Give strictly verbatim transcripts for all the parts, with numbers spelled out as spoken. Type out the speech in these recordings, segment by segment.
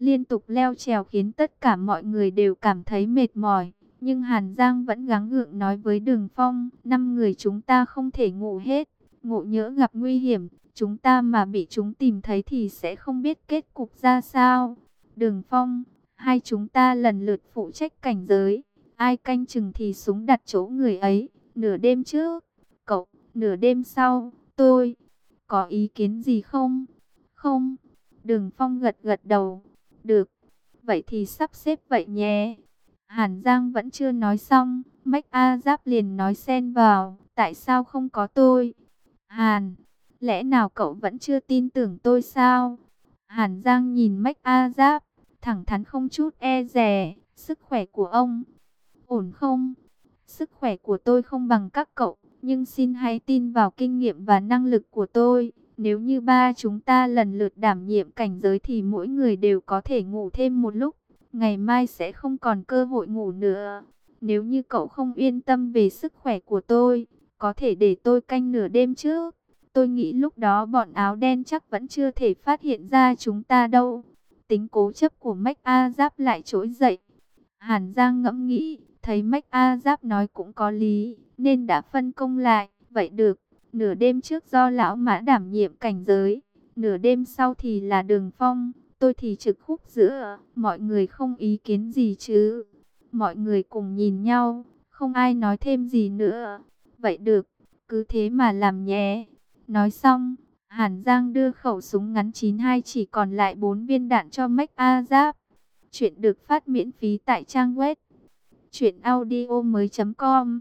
liên tục leo trèo khiến tất cả mọi người đều cảm thấy mệt mỏi. Nhưng Hàn Giang vẫn gắng gượng nói với Đường Phong, năm người chúng ta không thể ngủ hết, ngộ nhỡ gặp nguy hiểm, chúng ta mà bị chúng tìm thấy thì sẽ không biết kết cục ra sao. Đường Phong, hai chúng ta lần lượt phụ trách cảnh giới, ai canh chừng thì súng đặt chỗ người ấy, nửa đêm trước, cậu, nửa đêm sau, tôi, có ý kiến gì không? Không, Đường Phong gật gật đầu, được, vậy thì sắp xếp vậy nhé. Hàn Giang vẫn chưa nói xong, Mách A Giáp liền nói xen vào, tại sao không có tôi? Hàn, lẽ nào cậu vẫn chưa tin tưởng tôi sao? Hàn Giang nhìn Mách A Giáp, thẳng thắn không chút e dè, sức khỏe của ông ổn không? Sức khỏe của tôi không bằng các cậu, nhưng xin hãy tin vào kinh nghiệm và năng lực của tôi. Nếu như ba chúng ta lần lượt đảm nhiệm cảnh giới thì mỗi người đều có thể ngủ thêm một lúc. Ngày mai sẽ không còn cơ hội ngủ nữa. Nếu như cậu không yên tâm về sức khỏe của tôi, có thể để tôi canh nửa đêm trước. Tôi nghĩ lúc đó bọn áo đen chắc vẫn chưa thể phát hiện ra chúng ta đâu. Tính cố chấp của Mách A Giáp lại trỗi dậy. Hàn Giang ngẫm nghĩ, thấy Mách A Giáp nói cũng có lý, nên đã phân công lại. Vậy được, nửa đêm trước do lão Mã đảm nhiệm cảnh giới, nửa đêm sau thì là Đường Phong, tôi thì trực khúc giữa. Mọi người không ý kiến gì chứ? Mọi người cùng nhìn nhau, không ai nói thêm gì nữa. Vậy được, cứ thế mà làm nhé. Nói xong, Hàn Giang đưa khẩu súng ngắn chín hai chỉ còn lại bốn viên đạn cho Mách A Giáp. Chuyện được phát miễn phí tại trang web truyện audio mới chấm com.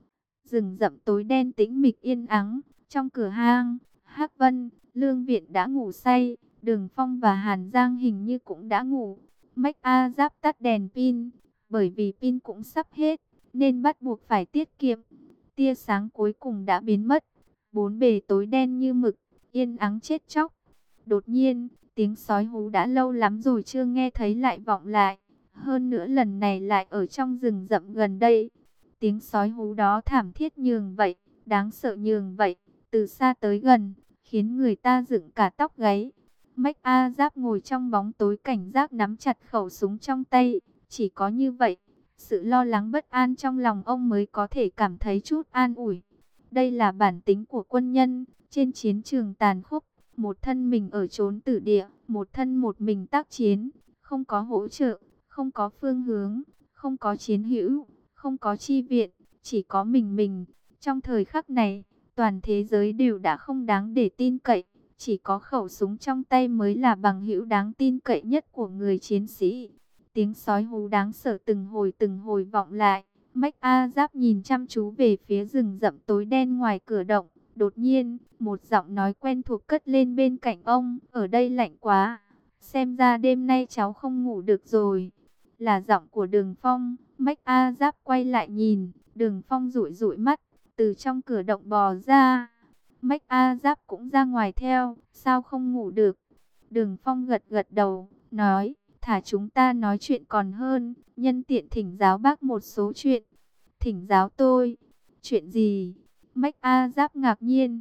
Rừng rậm tối đen tĩnh mịch yên ắng, trong cửa hang, Hắc Vân, Lương Viện đã ngủ say, Đường Phong và Hàn Giang hình như cũng đã ngủ. Mách A Giáp tắt đèn pin, bởi vì pin cũng sắp hết, nên bắt buộc phải tiết kiệm. Tia sáng cuối cùng đã biến mất, bốn bề tối đen như mực, yên ắng chết chóc. Đột nhiên, tiếng sói hú đã lâu lắm rồi chưa nghe thấy lại vọng lại. Hơn nữa lần này lại ở trong rừng rậm gần đây. Tiếng sói hú đó thảm thiết nhường vậy, đáng sợ nhường vậy, từ xa tới gần, khiến người ta dựng cả tóc gáy. Mách A Giáp ngồi trong bóng tối cảnh giác nắm chặt khẩu súng trong tay. Chỉ có như vậy, sự lo lắng bất an trong lòng ông mới có thể cảm thấy chút an ủi. Đây là bản tính của quân nhân, trên chiến trường tàn khốc, một thân mình ở chốn tử địa, một thân một mình tác chiến, không có hỗ trợ, không có phương hướng, không có chiến hữu, không có chi viện, chỉ có mình mình. Trong thời khắc này, toàn thế giới đều đã không đáng để tin cậy, chỉ có khẩu súng trong tay mới là bằng hữu đáng tin cậy nhất của người chiến sĩ. Tiếng sói hú đáng sợ từng hồi từng hồi vọng lại. Mách A Giáp nhìn chăm chú về phía rừng rậm tối đen ngoài cửa động. Đột nhiên, một giọng nói quen thuộc cất lên bên cạnh ông. Ở đây lạnh quá, xem ra đêm nay cháu không ngủ được rồi. Là giọng của Đường Phong. Mách A Giáp quay lại nhìn, Đường Phong dụi dụi mắt, từ trong cửa động bò ra. Mách A Giáp cũng ra ngoài theo, sao không ngủ được? Đường Phong gật gật đầu, nói, thả chúng ta nói chuyện còn hơn, nhân tiện thỉnh giáo bác một số chuyện. Thỉnh giáo tôi? Chuyện gì? Mách A Giáp ngạc nhiên.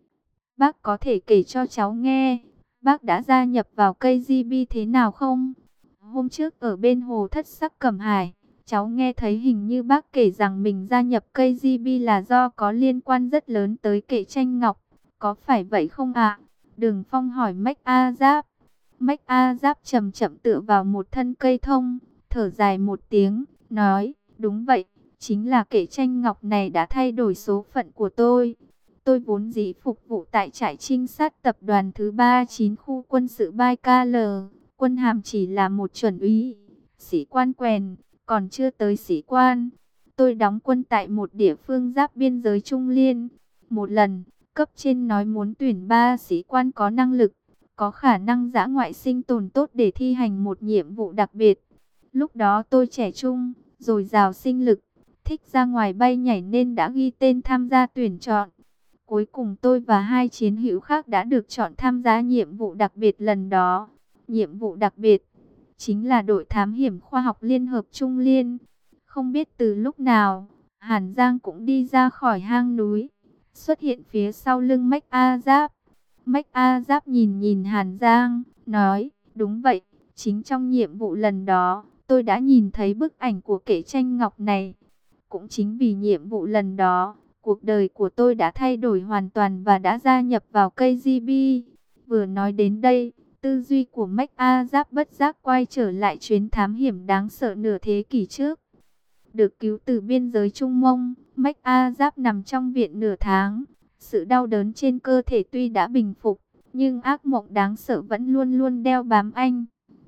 Bác có thể kể cho cháu nghe, bác đã gia nhập vào ca giê bê thế nào không? Hôm trước ở bên hồ Thất Sắc Cẩm Hải, cháu nghe thấy hình như bác kể rằng mình gia nhập ca giê bê là do có liên quan rất lớn tới Kệ Tranh Ngọc. Có phải vậy không ạ? Đường Phong hỏi Mách A Giáp. Mách A Giáp chậm chậm tựa vào một thân cây thông, thở dài một tiếng, nói, đúng vậy, chính là Kệ Tranh Ngọc này đã thay đổi số phận của tôi. Tôi vốn dĩ phục vụ tại trại trinh sát tập đoàn thứ ba mươi chín khu quân sự Baikal, quân hàm chỉ là một chuẩn úy, sĩ quan quèn, còn chưa tới sĩ quan. Tôi đóng quân tại một địa phương giáp biên giới Trung Liên. Một lần, cấp trên nói muốn tuyển ba sĩ quan có năng lực, có khả năng dã ngoại sinh tồn tốt để thi hành một nhiệm vụ đặc biệt. Lúc đó tôi trẻ trung, dồi dào sinh lực, thích ra ngoài bay nhảy nên đã ghi tên tham gia tuyển chọn. Cuối cùng tôi và hai chiến hữu khác đã được chọn tham gia nhiệm vụ đặc biệt lần đó. Nhiệm vụ đặc biệt chính là đội thám hiểm khoa học Liên hợp Trung Liên. Không biết từ lúc nào, Hàn Giang cũng đi ra khỏi hang núi, xuất hiện phía sau lưng Mách A Giáp. Mách A Giáp nhìn nhìn Hàn Giang, nói, đúng vậy, Chính trong nhiệm vụ lần đó, tôi đã nhìn thấy bức ảnh của kệ tranh ngọc này. Cũng chính vì nhiệm vụ lần đó, cuộc đời của tôi đã thay đổi hoàn toàn và đã gia nhập vào ca giê bê. Vừa nói đến đây, tư duy của MacArthur bất giác quay trở lại chuyến thám hiểm đáng sợ nửa thế kỷ trước. Được cứu từ biên giới Trung Mông, MacArthur nằm trong viện nửa tháng. Sự đau đớn trên cơ thể tuy đã bình phục, nhưng ác mộng đáng sợ vẫn luôn luôn đeo bám anh.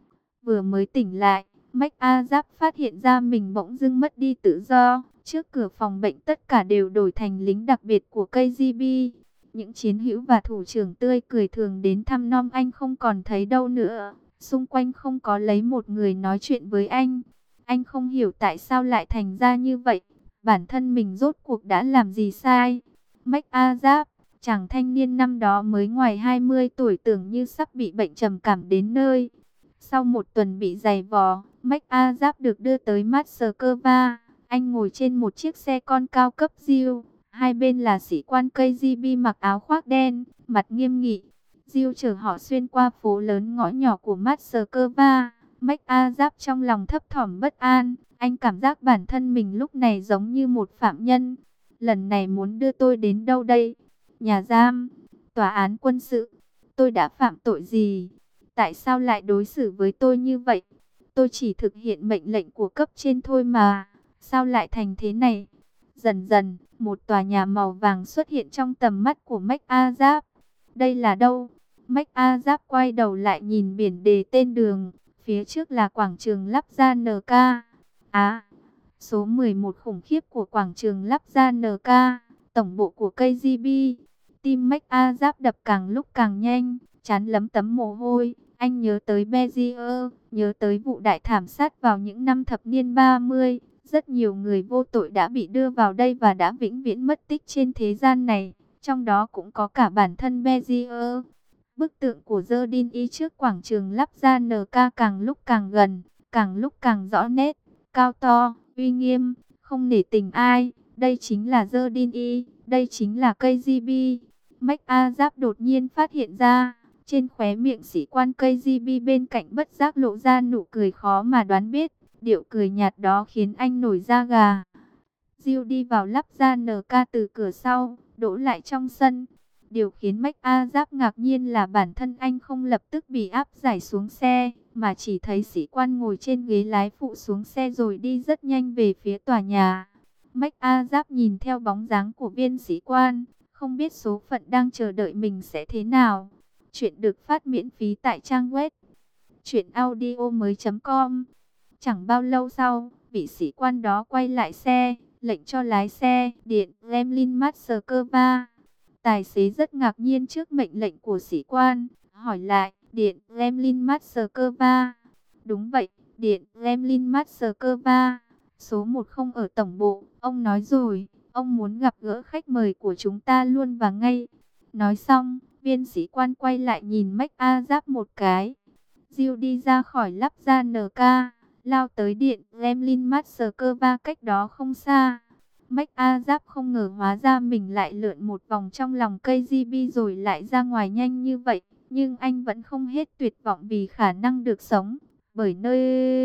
Vừa mới tỉnh lại, MacArthur phát hiện ra mình bỗng dưng mất đi tự do. Trước cửa phòng bệnh tất cả đều đổi thành lính đặc biệt của ca giê bê. Những chiến hữu và thủ trưởng tươi cười thường đến thăm nom anh không còn thấy đâu nữa. Xung quanh không có lấy một người nói chuyện với anh. Anh không hiểu tại sao lại thành ra như vậy. Bản thân mình rốt cuộc đã làm gì sai. MacArthur, chàng thanh niên năm đó mới ngoài hai mươi tuổi tưởng như sắp bị bệnh trầm cảm đến nơi. Sau một tuần bị giày vò, MacArthur được đưa tới Moscow. Anh ngồi trên một chiếc xe con cao cấp Jill. Hai bên là sĩ quan ca giê bê mặc áo khoác đen, mặt nghiêm nghị. Jill chở họ xuyên qua phố lớn ngõ nhỏ của Moscow. MacArthur trong lòng thấp thỏm bất an. Anh cảm giác bản thân mình lúc này giống như một phạm nhân. Lần này muốn đưa tôi đến đâu đây? Nhà giam? Tòa án quân sự? Tôi đã phạm tội gì? Tại sao lại đối xử với tôi như vậy? Tôi chỉ thực hiện mệnh lệnh của cấp trên thôi mà. Sao lại thành thế này? Dần dần, một tòa nhà màu vàng xuất hiện trong tầm mắt của MacArthur. Đây là đâu? MacArthur quay đầu lại nhìn biển đề tên đường. Phía trước là quảng trường lắp ra en ca. À, số mười một khủng khiếp của quảng trường lắp ra en ca, tổng bộ của ca giê bê. Tim MacArthur đập càng lúc càng nhanh, trán lấm tấm mồ hôi. Anh nhớ tới Bezier, nhớ tới vụ đại thảm sát vào những năm thập niên ba mươi. Rất nhiều người vô tội đã bị đưa vào đây và đã vĩnh viễn mất tích trên thế gian này. Trong đó cũng có cả bản thân Bezier. Bức tượng của Jordin trước quảng trường lắp ra en ca càng lúc càng gần, càng lúc càng rõ nét, cao to, uy nghiêm, không nể tình ai. Đây chính là Jordin, đây chính là ca giê bê. MacArthur đột nhiên phát hiện ra, trên khóe miệng sĩ quan ca giê bê bên cạnh bất giác lộ ra nụ cười khó mà đoán biết. Điệu cười nhạt đó khiến anh nổi da gà. Jill đi vào lắp ra en ca từ cửa sau, đỗ lại trong sân. Điều khiến MacArthur ngạc nhiên là bản thân anh không lập tức bị áp giải xuống xe, mà chỉ thấy sĩ quan ngồi trên ghế lái phụ xuống xe rồi đi rất nhanh về phía tòa nhà. MacArthur nhìn theo bóng dáng của viên sĩ quan, không biết số phận đang chờ đợi mình sẽ thế nào. Chuyện được phát miễn phí tại trang web truyện audio mới chấm com. Chẳng bao lâu sau, vị sĩ quan đó quay lại xe, lệnh cho lái xe điện Kremlin Moscow. Tài xế rất ngạc nhiên trước mệnh lệnh của sĩ quan, hỏi lại, điện Kremlin Moscow. Đúng vậy, điện Kremlin Moscow. Số một không ở tổng bộ, ông nói rồi, ông muốn gặp gỡ khách mời của chúng ta luôn và ngay. Nói xong, viên sĩ quan quay lại nhìn MacArthur một cái. Jill đi ra khỏi lắp ra en ca, lao tới điện Kremlin Moscow cách đó không xa. MacArthur không ngờ hóa ra mình lại lượn một vòng trong lòng ca giê bê rồi lại ra ngoài nhanh như vậy. Nhưng anh vẫn không hết tuyệt vọng vì khả năng được sống. Bởi nơi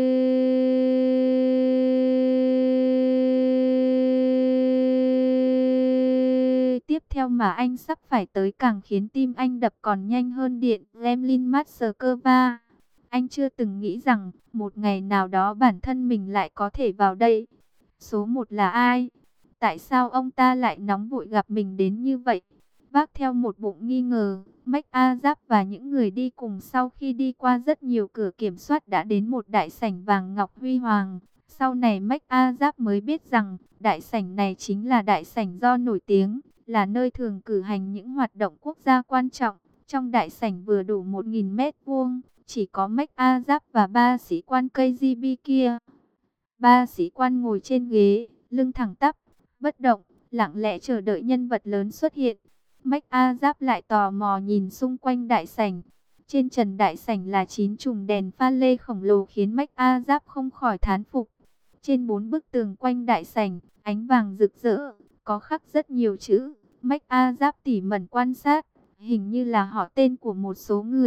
tiếp theo mà anh sắp phải tới càng khiến tim anh đập còn nhanh hơn điện Kremlin Moscow. Anh chưa từng nghĩ rằng một ngày nào đó bản thân mình lại có thể vào đây. Số một là ai? Tại sao ông ta lại nóng vội gặp mình đến như vậy? Vác theo một bụng nghi ngờ, MacArthur và những người đi cùng sau khi đi qua rất nhiều cửa kiểm soát đã đến một đại sảnh vàng ngọc huy hoàng. Sau này MacArthur mới biết rằng đại sảnh này chính là đại sảnh do nổi tiếng, là nơi thường cử hành những hoạt động quốc gia quan trọng. Trong đại sảnh vừa đủ một nghìn mét vuông, chỉ có MacArthur và ba sĩ quan ca giê bê kia. Ba sĩ quan ngồi trên ghế, lưng thẳng tắp, bất động, lặng lẽ chờ đợi nhân vật lớn xuất hiện. MacArthur lại tò mò nhìn xung quanh đại sảnh. Trên trần đại sảnh là chín chùm đèn pha lê khổng lồ khiến MacArthur không khỏi thán phục. Trên bốn bức tường quanh đại sảnh, ánh vàng rực rỡ, có khắc rất nhiều chữ. MacArthur tỉ mẩn quan sát, hình như là họ tên của một số người.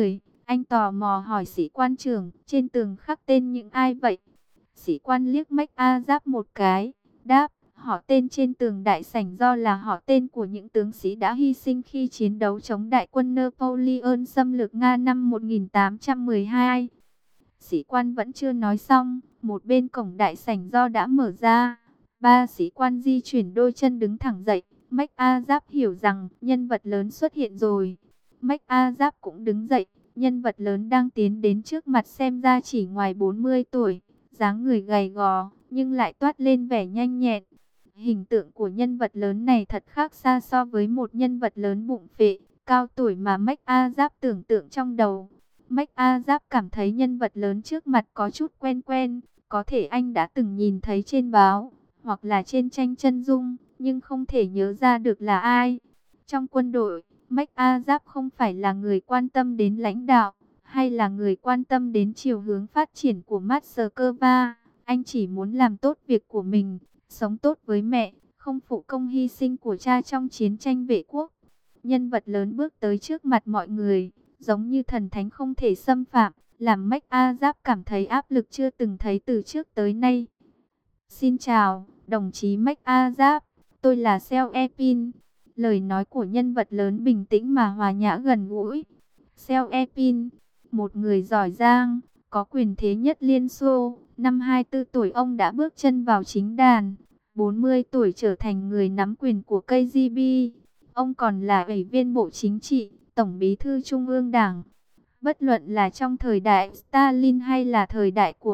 Anh tò mò hỏi sĩ quan trưởng, trên tường khắc tên những ai vậy? Sĩ quan liếc Mách A Giáp một cái, đáp, họ tên trên tường đại sảnh do là họ tên của những tướng sĩ đã hy sinh khi chiến đấu chống đại quân Napoleon xâm lược Nga năm một nghìn tám trăm mười hai. Sĩ quan vẫn chưa nói xong, một bên cổng đại sảnh do đã mở ra. Ba sĩ quan di chuyển đôi chân đứng thẳng dậy. Mách A Giáp hiểu rằng nhân vật lớn xuất hiện rồi. Mách A Giáp cũng đứng dậy. Nhân vật lớn đang tiến đến trước mặt xem ra chỉ ngoài bốn mươi tuổi. Dáng người gầy gò, nhưng lại toát lên vẻ nhanh nhẹn. Hình tượng của nhân vật lớn này thật khác xa so với một nhân vật lớn bụng phệ, cao tuổi mà Mách A Giáp tưởng tượng trong đầu. Mách A Giáp cảm thấy nhân vật lớn trước mặt có chút quen quen, có thể anh đã từng nhìn thấy trên báo, hoặc là trên tranh chân dung, nhưng không thể nhớ ra được là ai. Trong quân đội, Mách A Giáp không phải là người quan tâm đến lãnh đạo, hay là người quan tâm đến chiều hướng phát triển của Moscow. Anh chỉ muốn làm tốt việc của mình, sống tốt với mẹ, không phụ công hy sinh của cha trong chiến tranh vệ quốc. Nhân vật lớn bước tới trước mặt mọi người, giống như thần thánh không thể xâm phạm, làm Mách A Giáp cảm thấy áp lực chưa từng thấy từ trước tới nay. Xin chào, đồng chí Mách A Giáp, tôi là Seo Epin. Lời nói của nhân vật lớn bình tĩnh mà hòa nhã gần gũi. Seo Epin, một người giỏi giang, có quyền thế nhất Liên Xô. Năm hai mươi tư tuổi ông đã bước chân vào chính đàn, bốn mươi tuổi trở thành người nắm quyền của ca giê bê. Ông còn là ủy viên Bộ Chính trị, Tổng bí thư Trung ương Đảng. Bất luận là trong thời đại Stalin hay là thời đại của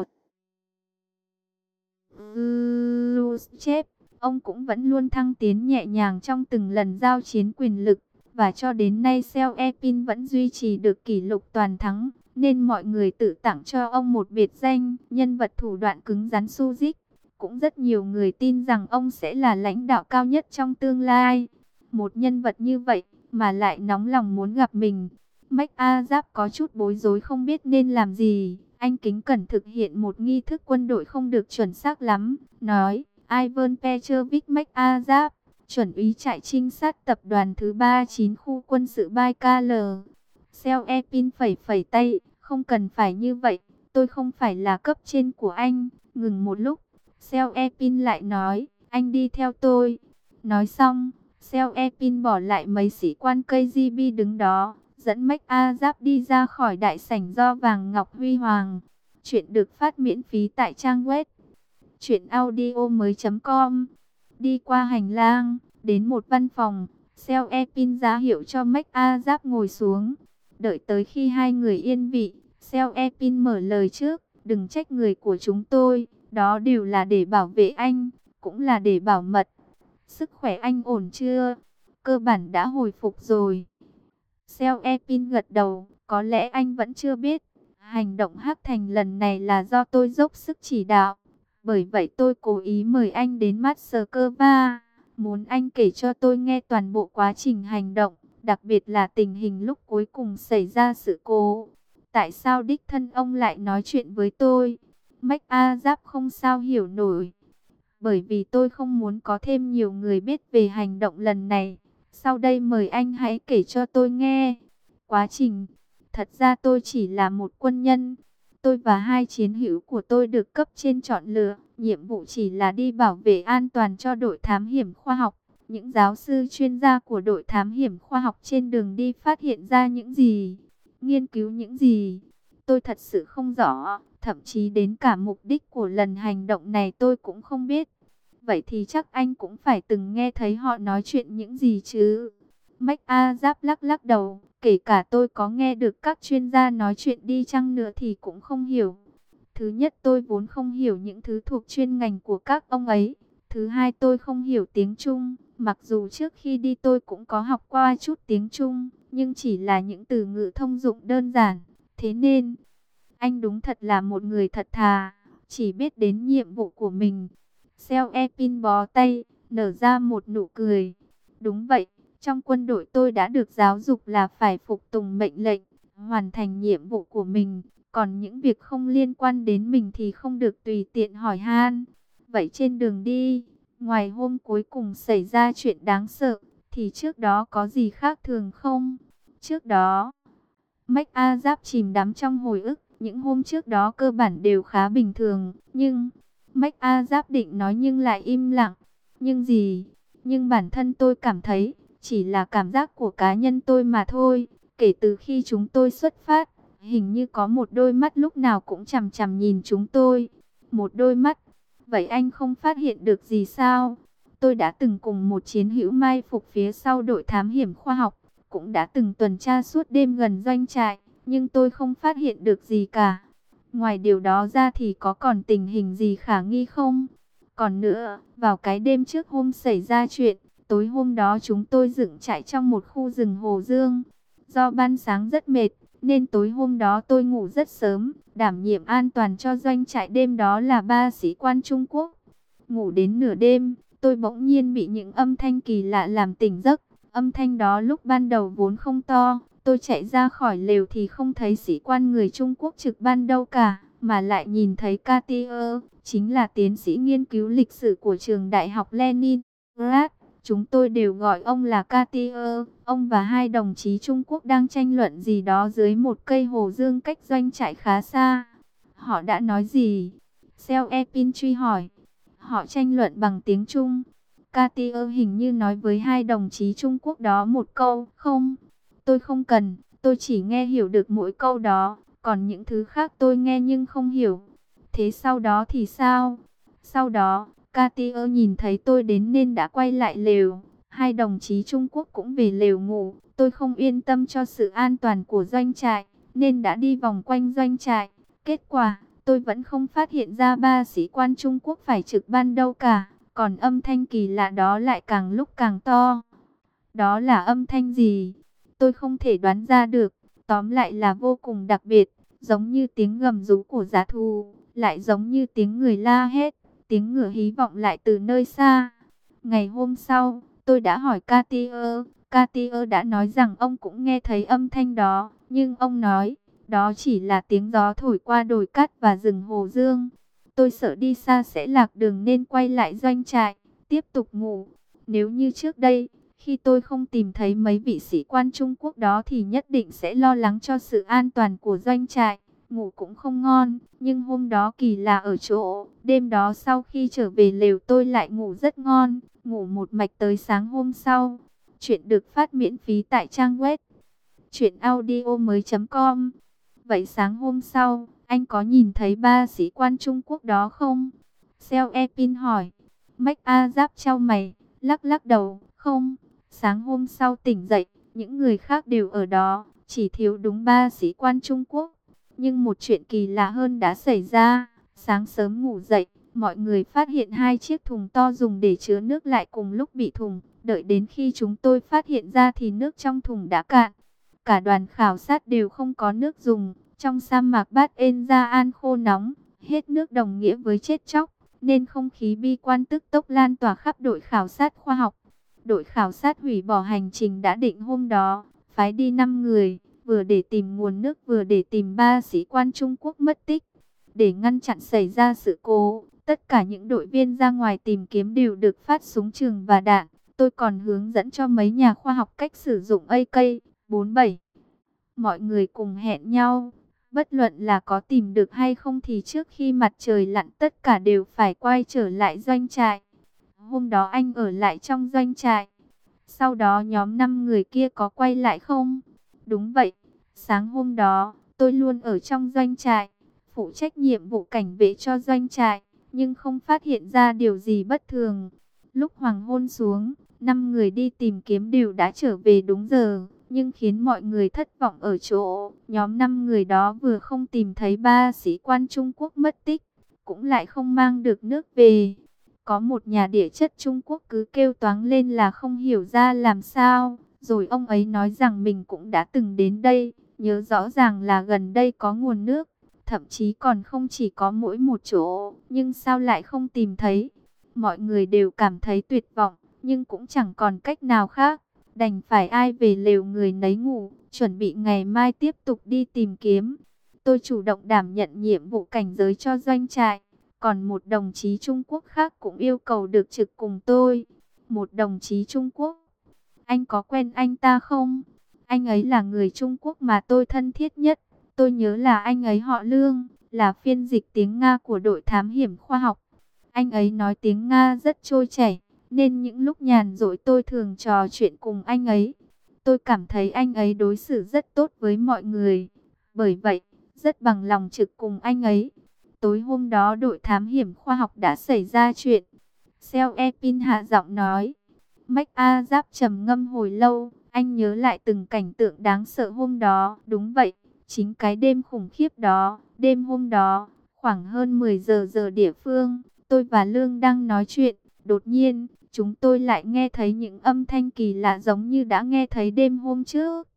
Khrushchev, ông cũng vẫn luôn thăng tiến nhẹ nhàng trong từng lần giao chiến quyền lực. Và cho đến nay Seo Epin vẫn duy trì được kỷ lục toàn thắng, nên mọi người tự tặng cho ông một biệt danh, nhân vật thủ đoạn cứng rắn Suzik. Cũng rất nhiều người tin rằng ông sẽ là lãnh đạo cao nhất trong tương lai. Một nhân vật như vậy mà lại nóng lòng muốn gặp mình. Mách A Giáp có chút bối rối không biết nên làm gì. Anh kính cẩn thực hiện một nghi thức quân đội không được chuẩn xác lắm, nói, Ivan Petrovich Mách A Giáp, chuẩn úy trại trinh sát tập đoàn thứ ba mươi chín khu quân sự Baikal. Seo Epin phẩy phẩy tay, không cần phải như vậy, tôi không phải là cấp trên của anh. Ngừng một lúc, Seo Epin lại nói, anh đi theo tôi. Nói xong, Seo Epin bỏ lại mấy sĩ quan ca giê bê đứng đó, dẫn Mách A Giáp đi ra khỏi đại sảnh do vàng ngọc huy hoàng. Chuyện được phát miễn phí tại trang web truyện audio mới chấm com. Đi qua hành lang, đến một văn phòng, Seo Epin ra hiệu cho Mách A Giáp ngồi xuống. Đợi tới khi hai người yên vị, Seo Epin mở lời trước, đừng trách người của chúng tôi, đó đều là để bảo vệ anh, cũng là để bảo mật. Sức khỏe anh ổn chưa? Cơ bản đã hồi phục rồi. Seo Epin gật đầu, có lẽ anh vẫn chưa biết, hành động Hắc Thành lần này là do tôi dốc sức chỉ đạo. Bởi vậy tôi cố ý mời anh đến Moscow, muốn anh kể cho tôi nghe toàn bộ quá trình hành động, đặc biệt là tình hình lúc cuối cùng xảy ra sự cố. Tại sao đích thân ông lại nói chuyện với tôi? Mách A Giáp không sao hiểu nổi. Bởi vì tôi không muốn có thêm nhiều người biết về hành động lần này. Sau đây mời anh hãy kể cho tôi nghe. Quá trình, thật ra tôi chỉ là một quân nhân. Tôi và hai chiến hữu của tôi được cấp trên chọn lựa. Nhiệm vụ chỉ là đi bảo vệ an toàn cho đội thám hiểm khoa học. Những giáo sư chuyên gia của đội thám hiểm khoa học trên đường đi phát hiện ra những gì, nghiên cứu những gì, tôi thật sự không rõ. Thậm chí đến cả mục đích của lần hành động này tôi cũng không biết. Vậy thì chắc anh cũng phải từng nghe thấy họ nói chuyện những gì chứ? Mách A Giáp lắc lắc đầu. Kể cả tôi có nghe được các chuyên gia nói chuyện đi chăng nữa thì cũng không hiểu. Thứ nhất, tôi vốn không hiểu những thứ thuộc chuyên ngành của các ông ấy. Thứ hai, tôi không hiểu tiếng Trung. Mặc dù trước khi đi tôi cũng có học qua chút tiếng Trung, nhưng chỉ là những từ ngữ thông dụng đơn giản. Thế nên, anh đúng thật là một người thật thà, chỉ biết đến nhiệm vụ của mình. Seo Epin bó tay, nở ra một nụ cười. Đúng vậy, trong quân đội tôi đã được giáo dục là phải phục tùng mệnh lệnh, hoàn thành nhiệm vụ của mình. Còn những việc không liên quan đến mình thì không được tùy tiện hỏi han. Vậy trên đường đi, ngoài hôm cuối cùng xảy ra chuyện đáng sợ, thì trước đó có gì khác thường không? Trước đó, Mách A Giáp chìm đắm trong hồi ức, những hôm trước đó cơ bản đều khá bình thường, nhưng... Mách A Giáp định nói nhưng lại im lặng. Nhưng gì? Nhưng bản thân tôi cảm thấy, chỉ là cảm giác của cá nhân tôi mà thôi. Kể từ khi chúng tôi xuất phát, hình như có một đôi mắt lúc nào cũng chằm chằm nhìn chúng tôi. Một đôi mắt. Vậy anh không phát hiện được gì sao? Tôi đã từng cùng một chiến hữu mai phục phía sau đội thám hiểm khoa học, cũng đã từng tuần tra suốt đêm gần doanh trại, nhưng tôi không phát hiện được gì cả. Ngoài điều đó ra thì có còn tình hình gì khả nghi không? Còn nữa, vào cái đêm trước hôm xảy ra chuyện, tối hôm đó chúng tôi dựng trại trong một khu rừng Hồ Dương. Do ban sáng rất mệt, nên tối hôm đó tôi ngủ rất sớm, đảm nhiệm an toàn cho doanh trại đêm đó là ba sĩ quan Trung Quốc. Ngủ đến nửa đêm, tôi bỗng nhiên bị những âm thanh kỳ lạ làm tỉnh giấc. Âm thanh đó lúc ban đầu vốn không to, tôi chạy ra khỏi lều thì không thấy sĩ quan người Trung Quốc trực ban đâu cả, mà lại nhìn thấy Cartier, chính là tiến sĩ nghiên cứu lịch sử của trường đại học Leningrad. Chúng tôi đều gọi ông là Cartier. Ông và hai đồng chí Trung Quốc đang tranh luận gì đó dưới một cây hồ dương cách doanh trại khá xa. Họ đã nói gì? Seo Epin truy hỏi. Họ tranh luận bằng tiếng Trung. Cartier hình như nói với hai đồng chí Trung Quốc đó một câu, không, tôi không cần, tôi chỉ nghe hiểu được mỗi câu đó, còn những thứ khác tôi nghe nhưng không hiểu. Thế sau đó thì sao? Sau đó, Cartier nhìn thấy tôi đến nên đã quay lại lều, hai đồng chí Trung Quốc cũng về lều ngủ. Tôi không yên tâm cho sự an toàn của doanh trại, nên đã đi vòng quanh doanh trại. Kết quả, tôi vẫn không phát hiện ra ba sĩ quan Trung Quốc phải trực ban đâu cả. Còn âm thanh kỳ lạ đó lại càng lúc càng to. Đó là âm thanh gì? Tôi không thể đoán ra được. Tóm lại là vô cùng đặc biệt. Giống như tiếng gầm rú của dã thú, lại giống như tiếng người la hét. Tiếng ngựa hí vọng lại từ nơi xa. Ngày hôm sau, tôi đã hỏi Cartier. Cartier đã nói rằng ông cũng nghe thấy âm thanh đó. Nhưng ông nói, đó chỉ là tiếng gió thổi qua đồi cát và rừng Hồ Dương. Tôi sợ đi xa sẽ lạc đường nên quay lại doanh trại, tiếp tục ngủ. Nếu như trước đây, khi tôi không tìm thấy mấy vị sĩ quan Trung Quốc đó thì nhất định sẽ lo lắng cho sự an toàn của doanh trại. Ngủ cũng không ngon, nhưng hôm đó kỳ lạ ở chỗ, đêm đó sau khi trở về lều tôi lại ngủ rất ngon, ngủ một mạch tới sáng hôm sau. Chuyện được phát miễn phí tại trang web truyện audio mới chấm com. Vậy sáng hôm sau, anh có nhìn thấy ba sĩ quan Trung Quốc đó không? Seo Epin hỏi. Mách A Giáp chau mày, lắc lắc đầu, không. Sáng hôm sau tỉnh dậy, những người khác đều ở đó, chỉ thiếu đúng ba sĩ quan Trung Quốc. Nhưng một chuyện kỳ lạ hơn đã xảy ra. Sáng sớm ngủ dậy, mọi người phát hiện hai chiếc thùng to dùng để chứa nước lại cùng lúc bị thùng. Đợi đến khi chúng tôi phát hiện ra thì nước trong thùng đã cạn. Cả đoàn khảo sát đều không có nước dùng. Trong sa mạc Bát En Gia An khô nóng, hết nước đồng nghĩa với chết chóc, nên không khí bi quan tức tốc lan tỏa khắp đội khảo sát khoa học. Đội khảo sát hủy bỏ hành trình đã định hôm đó, phái đi năm người, vừa để tìm nguồn nước vừa để tìm ba sĩ quan Trung Quốc mất tích. Để ngăn chặn xảy ra sự cố, tất cả những đội viên ra ngoài tìm kiếm đều được phát súng trường và đạn. Tôi còn hướng dẫn cho mấy nhà khoa học cách sử dụng A K bốn mươi bảy. Mọi người cùng hẹn nhau, bất luận là có tìm được hay không thì trước khi mặt trời lặn tất cả đều phải quay trở lại doanh trại. Hôm đó anh ở lại trong doanh trại. Sau đó nhóm năm người kia có quay lại không? Đúng vậy, sáng hôm đó tôi luôn ở trong doanh trại, phụ trách nhiệm vụ cảnh vệ cho doanh trại, nhưng không phát hiện ra điều gì bất thường. Lúc hoàng hôn xuống, năm người đi tìm kiếm đều đã trở về đúng giờ. Nhưng khiến mọi người thất vọng ở chỗ, nhóm năm người đó vừa không tìm thấy ba sĩ quan Trung Quốc mất tích, cũng lại không mang được nước về. Có một nhà địa chất Trung Quốc cứ kêu toáng lên là không hiểu ra làm sao, rồi ông ấy nói rằng mình cũng đã từng đến đây, nhớ rõ ràng là gần đây có nguồn nước, thậm chí còn không chỉ có mỗi một chỗ, nhưng sao lại không tìm thấy. Mọi người đều cảm thấy tuyệt vọng, nhưng cũng chẳng còn cách nào khác. Đành phải ai về lều người nấy ngủ, chuẩn bị ngày mai tiếp tục đi tìm kiếm. Tôi chủ động đảm nhận nhiệm vụ cảnh giới cho doanh trại. Còn một đồng chí Trung Quốc khác cũng yêu cầu được trực cùng tôi. Một đồng chí Trung Quốc. Anh có quen anh ta không? Anh ấy là người Trung Quốc mà tôi thân thiết nhất. Tôi nhớ là anh ấy họ Lương, là phiên dịch tiếng Nga của đội thám hiểm khoa học. Anh ấy nói tiếng Nga rất trôi chảy, nên những lúc nhàn rỗi tôi thường trò chuyện cùng anh ấy. Tôi cảm thấy anh ấy đối xử rất tốt với mọi người. Bởi vậy, rất bằng lòng trực cùng anh ấy. Tối hôm đó đội thám hiểm khoa học đã xảy ra chuyện. Seo Epin hạ giọng nói. Mách A Giáp trầm ngâm hồi lâu, anh nhớ lại từng cảnh tượng đáng sợ hôm đó. Đúng vậy, chính cái đêm khủng khiếp đó, đêm hôm đó, khoảng hơn mười giờ giờ địa phương, tôi và Lương đang nói chuyện. Đột nhiên, chúng tôi lại nghe thấy những âm thanh kỳ lạ giống như đã nghe thấy đêm hôm trước.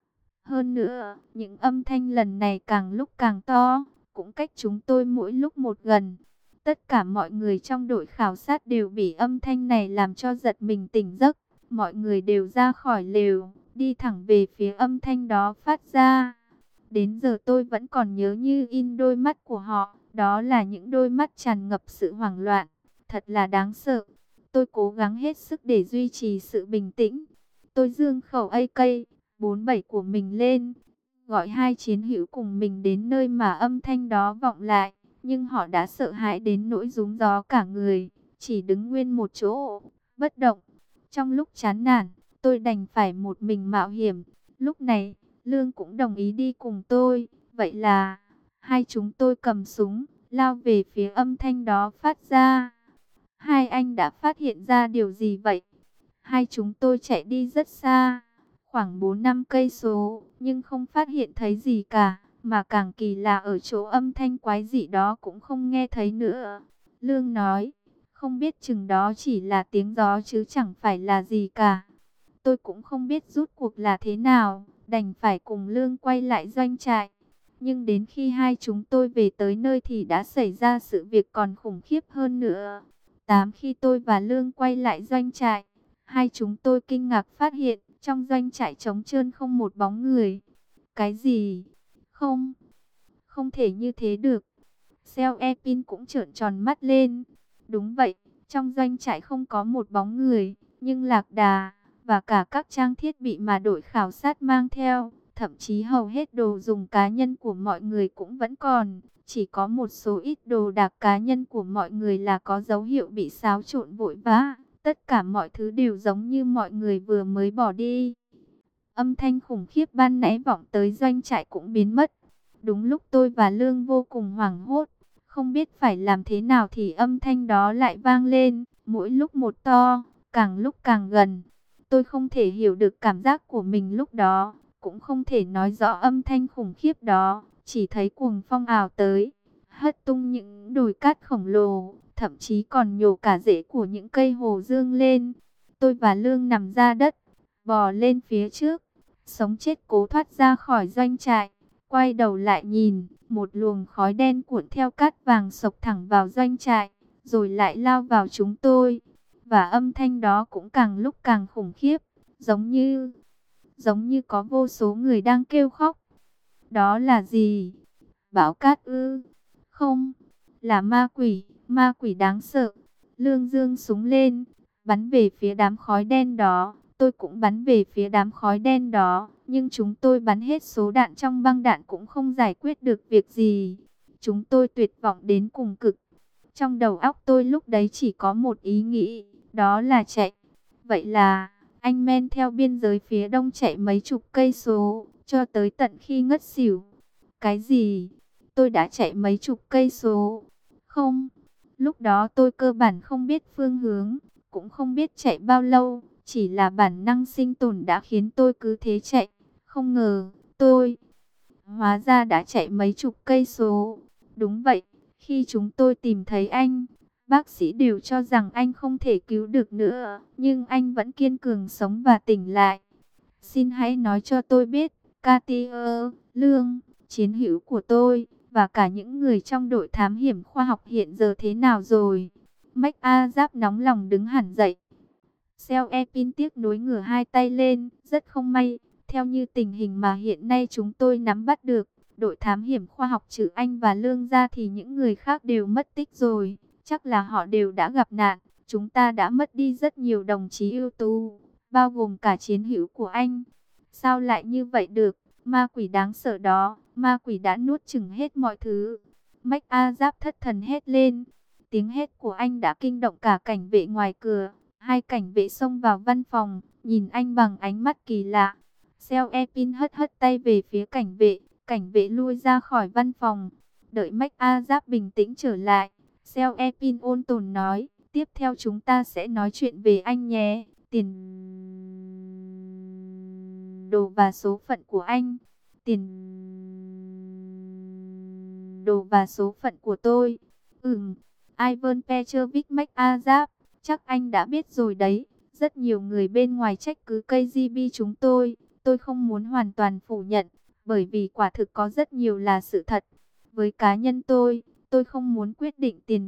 Hơn nữa, những âm thanh lần này càng lúc càng to, cũng cách chúng tôi mỗi lúc một gần. Tất cả mọi người trong đội khảo sát đều bị âm thanh này làm cho giật mình tỉnh giấc. Mọi người đều ra khỏi lều, đi thẳng về phía âm thanh đó phát ra. Đến giờ tôi vẫn còn nhớ như in đôi mắt của họ. Đó là những đôi mắt tràn ngập sự hoảng loạn. Thật là đáng sợ. Tôi cố gắng hết sức để duy trì sự bình tĩnh. Tôi dương khẩu A K bốn bảy của mình lên, gọi hai chiến hữu cùng mình đến nơi mà âm thanh đó vọng lại. Nhưng họ đã sợ hãi đến nỗi rúm gió cả người, chỉ đứng nguyên một chỗ, bất động. Trong lúc chán nản, tôi đành phải một mình mạo hiểm. Lúc này, Lương cũng đồng ý đi cùng tôi. Vậy là, hai chúng tôi cầm súng, lao về phía âm thanh đó phát ra. Hai anh đã phát hiện ra điều gì vậy? Hai chúng tôi chạy đi rất xa, khoảng bốn năm cây số, nhưng không phát hiện thấy gì cả. Mà càng kỳ lạ ở chỗ âm thanh quái dị đó cũng không nghe thấy nữa. Lương nói, không biết chừng đó chỉ là tiếng gió chứ chẳng phải là gì cả. Tôi cũng không biết rút cuộc là thế nào, đành phải cùng Lương quay lại doanh trại. Nhưng đến khi hai chúng tôi về tới nơi thì đã xảy ra sự việc còn khủng khiếp hơn nữa. Tám khi tôi và Lương quay lại doanh trại, hai chúng tôi kinh ngạc phát hiện trong doanh trại trống trơn không một bóng người. Cái gì? Không, không thể như thế được. Seo Epin cũng trợn tròn mắt lên. Đúng vậy, trong doanh trại không có một bóng người, nhưng lạc đà và cả các trang thiết bị mà đội khảo sát mang theo, thậm chí hầu hết đồ dùng cá nhân của mọi người cũng vẫn còn. Chỉ có một số ít đồ đạc cá nhân của mọi người là có dấu hiệu bị xáo trộn vội vã. Tất cả mọi thứ đều giống như mọi người vừa mới bỏ đi. Âm thanh khủng khiếp ban nãy vọng tới doanh trại cũng biến mất. Đúng lúc tôi và Lương vô cùng hoảng hốt, không biết phải làm thế nào thì âm thanh đó lại vang lên, mỗi lúc một to, càng lúc càng gần. Tôi không thể hiểu được cảm giác của mình lúc đó, cũng không thể nói rõ âm thanh khủng khiếp đó, chỉ thấy cuồng phong ào tới, hất tung những đồi cát khổng lồ, thậm chí còn nhổ cả rễ của những cây hồ dương lên. Tôi và Lương nằm ra đất, bò lên phía trước, sống chết cố thoát ra khỏi doanh trại. Quay đầu lại nhìn, một luồng khói đen cuộn theo cát vàng xộc thẳng vào doanh trại, rồi lại lao vào chúng tôi. Và âm thanh đó cũng càng lúc càng khủng khiếp, giống như, giống như có vô số người đang kêu khóc. Đó là gì? Bão cát ư? Không, là ma quỷ, ma quỷ đáng sợ. Lương giương súng lên, bắn về phía đám khói đen đó. Tôi cũng bắn về phía đám khói đen đó, nhưng chúng tôi bắn hết số đạn trong băng đạn cũng không giải quyết được việc gì. Chúng tôi tuyệt vọng đến cùng cực. Trong đầu óc tôi lúc đấy chỉ có một ý nghĩ, đó là chạy. Vậy là, anh men theo biên giới phía đông chạy mấy chục cây số, cho tới tận khi ngất xỉu. Cái gì? Tôi đã chạy mấy chục cây số? Không, lúc đó tôi cơ bản không biết phương hướng, cũng không biết chạy bao lâu. Chỉ là bản năng sinh tồn đã khiến tôi cứ thế chạy. Không ngờ, tôi hóa ra đã chạy mấy chục cây số. Đúng vậy, khi chúng tôi tìm thấy anh, bác sĩ đều cho rằng anh không thể cứu được nữa. Nhưng anh vẫn kiên cường sống và tỉnh lại. Xin hãy nói cho tôi biết, Katia, Lương, chiến hữu của tôi, và cả những người trong đội thám hiểm khoa học hiện giờ thế nào rồi? Mách A Giáp nóng lòng đứng hẳn dậy. Seo Epin tiếc nuối ngửa hai tay lên, rất không may, theo như tình hình mà hiện nay chúng tôi nắm bắt được, đội thám hiểm khoa học trừ anh và Lương ra thì những người khác đều mất tích rồi, chắc là họ đều đã gặp nạn, chúng ta đã mất đi rất nhiều đồng chí ưu tú, bao gồm cả chiến hữu của anh. Sao lại như vậy được? Ma quỷ đáng sợ đó, ma quỷ đã nuốt chửng hết mọi thứ. Mách A Giáp thất thần hét lên. Tiếng hét của anh đã kinh động cả cảnh vệ ngoài cửa. Hai cảnh vệ xông vào văn phòng, nhìn anh bằng ánh mắt kỳ lạ. Seo Epin hất hất tay về phía cảnh vệ, cảnh vệ lui ra khỏi văn phòng. Đợi Mách A Giáp bình tĩnh trở lại, Seo Epin ôn tồn nói, tiếp theo chúng ta sẽ nói chuyện về anh nhé. Tiền đồ và số phận của anh. Tiền đồ và số phận của tôi. Ừm, Ivan Petrovich McAzap, chắc anh đã biết rồi đấy. Rất nhiều người bên ngoài trách cứ ca giê bê chúng tôi. Tôi không muốn hoàn toàn phủ nhận, bởi vì quả thực có rất nhiều là sự thật. Với cá nhân tôi, tôi không muốn quyết định tiền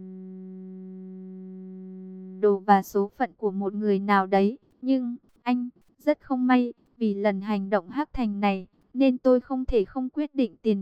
đồ và số phận của một người nào đấy. Nhưng, anh, rất không may, vì lần hành động hắc thành này, nên tôi không thể không quyết định tiền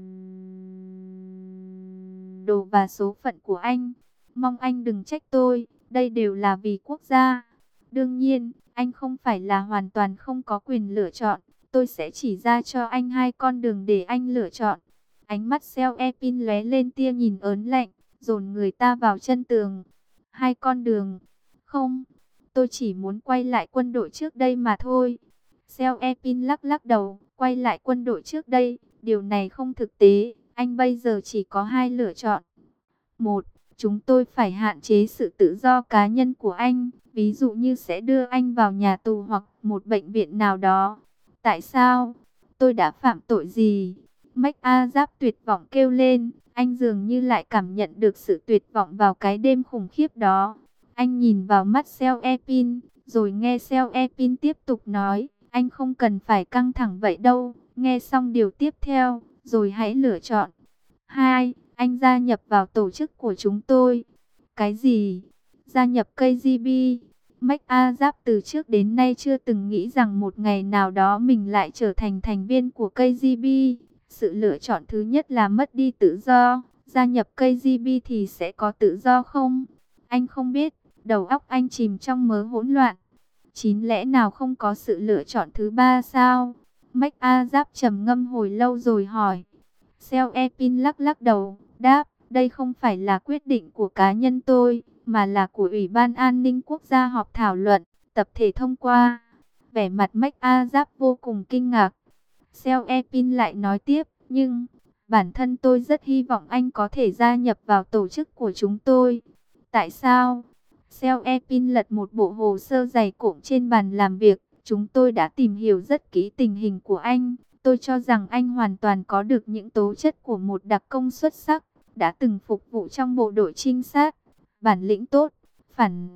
đồ và số phận của anh. Mong anh đừng trách tôi, đây đều là vì quốc gia. Đương nhiên, anh không phải là hoàn toàn không có quyền lựa chọn. Tôi sẽ chỉ ra cho anh hai con đường để anh lựa chọn. Ánh mắt Seo Epin lóe lên tia nhìn ớn lạnh, dồn người ta vào chân tường. Hai con đường? Không, tôi chỉ muốn quay lại quân đội trước đây mà thôi. Seo Epin lắc lắc đầu, quay lại quân đội trước đây, điều này không thực tế. Anh bây giờ chỉ có hai lựa chọn. Một, chúng tôi phải hạn chế sự tự do cá nhân của anh, ví dụ như sẽ đưa anh vào nhà tù hoặc một bệnh viện nào đó. Tại sao? Tôi đã phạm tội gì? McAzap tuyệt vọng kêu lên, anh dường như lại cảm nhận được sự tuyệt vọng vào cái đêm khủng khiếp đó. Anh nhìn vào mắt Seo Epin, rồi nghe Seo Epin tiếp tục nói, anh không cần phải căng thẳng vậy đâu, nghe xong điều tiếp theo, rồi hãy lựa chọn. Hai, anh gia nhập vào tổ chức của chúng tôi. Cái gì? Gia nhập ca giê bê? McAzap từ trước đến nay chưa từng nghĩ rằng một ngày nào đó mình lại trở thành thành viên của ca giê bê. Sự lựa chọn thứ nhất là mất đi tự do. Gia nhập ca giê bê thì sẽ có tự do không? Anh không biết. Đầu óc anh chìm trong mớ hỗn loạn. Chín lẽ nào không có sự lựa chọn thứ ba sao? McAzap trầm ngâm hồi lâu rồi hỏi. Seo Epin lắc lắc đầu, đáp, đây không phải là quyết định của cá nhân tôi, mà là của Ủy ban An ninh Quốc gia họp thảo luận, tập thể thông qua. Vẻ mặt McAzap vô cùng kinh ngạc. Seo Epin lại nói tiếp, nhưng bản thân tôi rất hy vọng anh có thể gia nhập vào tổ chức của chúng tôi. Tại sao? Seo Epin lật một bộ hồ sơ dày cộm trên bàn làm việc. Chúng tôi đã tìm hiểu rất kỹ tình hình của anh. Tôi cho rằng anh hoàn toàn có được những tố chất của một đặc công xuất sắc, đã từng phục vụ trong bộ đội trinh sát, bản lĩnh tốt, phản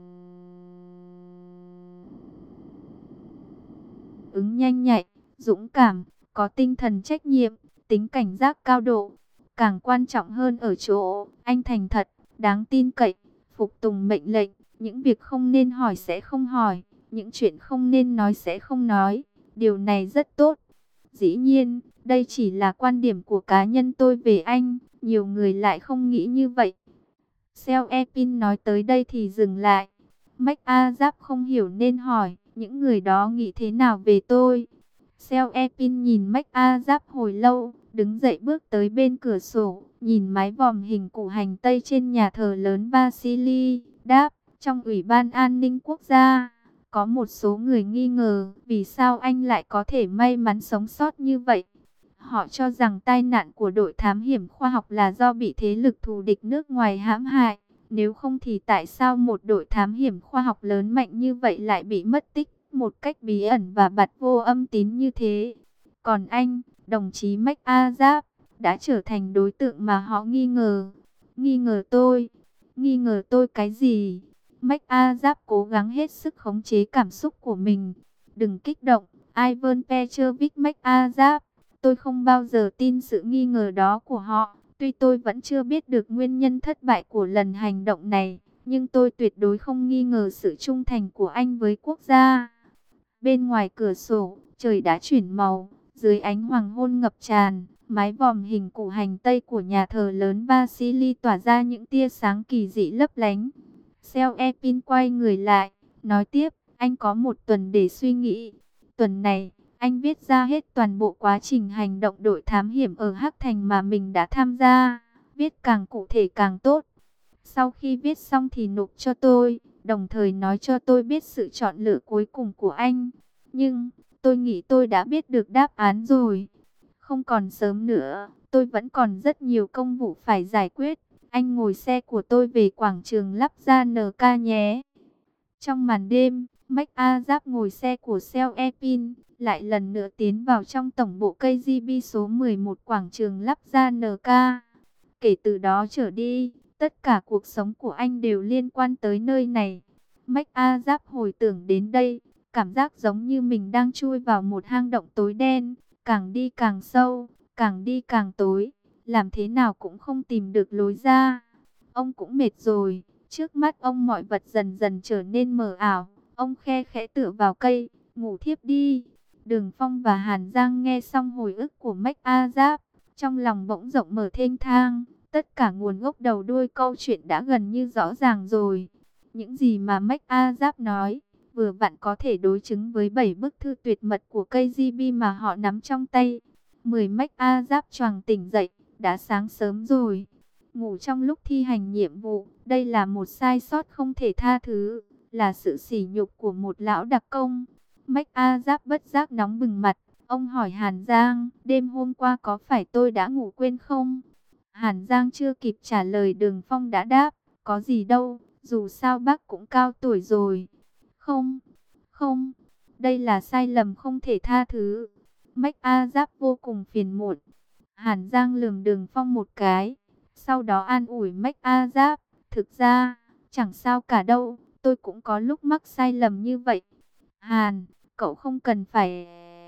ứng nhanh nhạy, dũng cảm, có tinh thần trách nhiệm, tính cảnh giác cao độ. Càng quan trọng hơn ở chỗ, anh thành thật, đáng tin cậy, phục tùng mệnh lệnh, những việc không nên hỏi sẽ không hỏi, những chuyện không nên nói sẽ không nói. Điều này rất tốt. Dĩ nhiên, đây chỉ là quan điểm của cá nhân tôi về anh, nhiều người lại không nghĩ như vậy. Seo Epin nói tới đây thì dừng lại. McAzap không hiểu nên hỏi, những người đó nghĩ thế nào về tôi? Seo Epin nhìn McAzap hồi lâu, đứng dậy bước tới bên cửa sổ, nhìn mái vòm hình củ hành tây trên nhà thờ lớn Vasily, đáp, trong Ủy ban An ninh Quốc gia. Có một số người nghi ngờ vì sao anh lại có thể may mắn sống sót như vậy. Họ cho rằng tai nạn của đội thám hiểm khoa học là do bị thế lực thù địch nước ngoài hãm hại. Nếu không thì tại sao một đội thám hiểm khoa học lớn mạnh như vậy lại bị mất tích một cách bí ẩn và bặt vô âm tín như thế? Còn anh, đồng chí McAzap, đã trở thành đối tượng mà họ nghi ngờ. Nghi ngờ tôi? Nghi ngờ tôi cái gì? McAzap cố gắng hết sức khống chế cảm xúc của mình. Đừng kích động, Ivan Petrovich McAzap. Tôi không bao giờ tin sự nghi ngờ đó của họ. Tuy tôi vẫn chưa biết được nguyên nhân thất bại của lần hành động này, nhưng tôi tuyệt đối không nghi ngờ sự trung thành của anh với quốc gia. Bên ngoài cửa sổ, trời đã chuyển màu, dưới ánh hoàng hôn ngập tràn, mái vòm hình củ hành tây của nhà thờ lớn Vasily tỏa ra những tia sáng kỳ dị lấp lánh. Seo Epin quay người lại, nói tiếp, anh có một tuần để suy nghĩ. Tuần này, Anh viết ra hết toàn bộ quá trình hành động đội thám hiểm ở Hắc Thành mà mình đã tham gia, viết càng cụ thể càng tốt. Sau khi viết xong thì nộp cho tôi, đồng thời nói cho tôi biết sự chọn lựa cuối cùng của anh. Nhưng, tôi nghĩ tôi đã biết được đáp án rồi. Không còn sớm nữa, tôi vẫn còn rất nhiều công vụ phải giải quyết. Anh ngồi xe của tôi về quảng trường Lắp Gia en ca nhé. Trong màn đêm, MacArthur ngồi xe của Shell Epin, lại lần nữa tiến vào trong tổng bộ ca giê bê số mười một quảng trường Lắp Gia en ca. Kể từ đó trở đi, tất cả cuộc sống của anh đều liên quan tới nơi này. MacArthur hồi tưởng đến đây, cảm giác giống như mình đang chui vào một hang động tối đen, càng đi càng sâu, càng đi càng tối, làm thế nào cũng không tìm được lối ra. Ông cũng mệt rồi, trước mắt ông mọi vật dần dần trở nên mờ ảo, ông khe khẽ tựa vào cây, ngủ thiếp đi. Đường Phong và Hàn Giang nghe xong hồi ức của MacArthur, trong lòng bỗng rộng mở thênh thang, tất cả nguồn gốc đầu đuôi câu chuyện đã gần như rõ ràng rồi. Những gì mà MacArthur nói, vừa vặn có thể đối chứng với bảy bức thư tuyệt mật của ca giê bê mà họ nắm trong tay. Mười MacArthur choàng tỉnh dậy, đã sáng sớm rồi. Ngủ trong lúc thi hành nhiệm vụ, đây là một sai sót không thể tha thứ, là sự sỉ nhục của một lão đặc công. MacArthur bất giác nóng bừng mặt, ông hỏi Hàn Giang, đêm hôm qua có phải tôi đã ngủ quên không? Hàn Giang chưa kịp trả lời, Đường Phong đã đáp, có gì đâu, dù sao bác cũng cao tuổi rồi. Không, không, đây là sai lầm không thể tha thứ. MacArthur vô cùng phiền muộn. Hàn Giang lườm Đường Phong một cái, sau đó an ủi MacArthur, thực ra, chẳng sao cả đâu, tôi cũng có lúc mắc sai lầm như vậy. Hàn, cậu không cần phải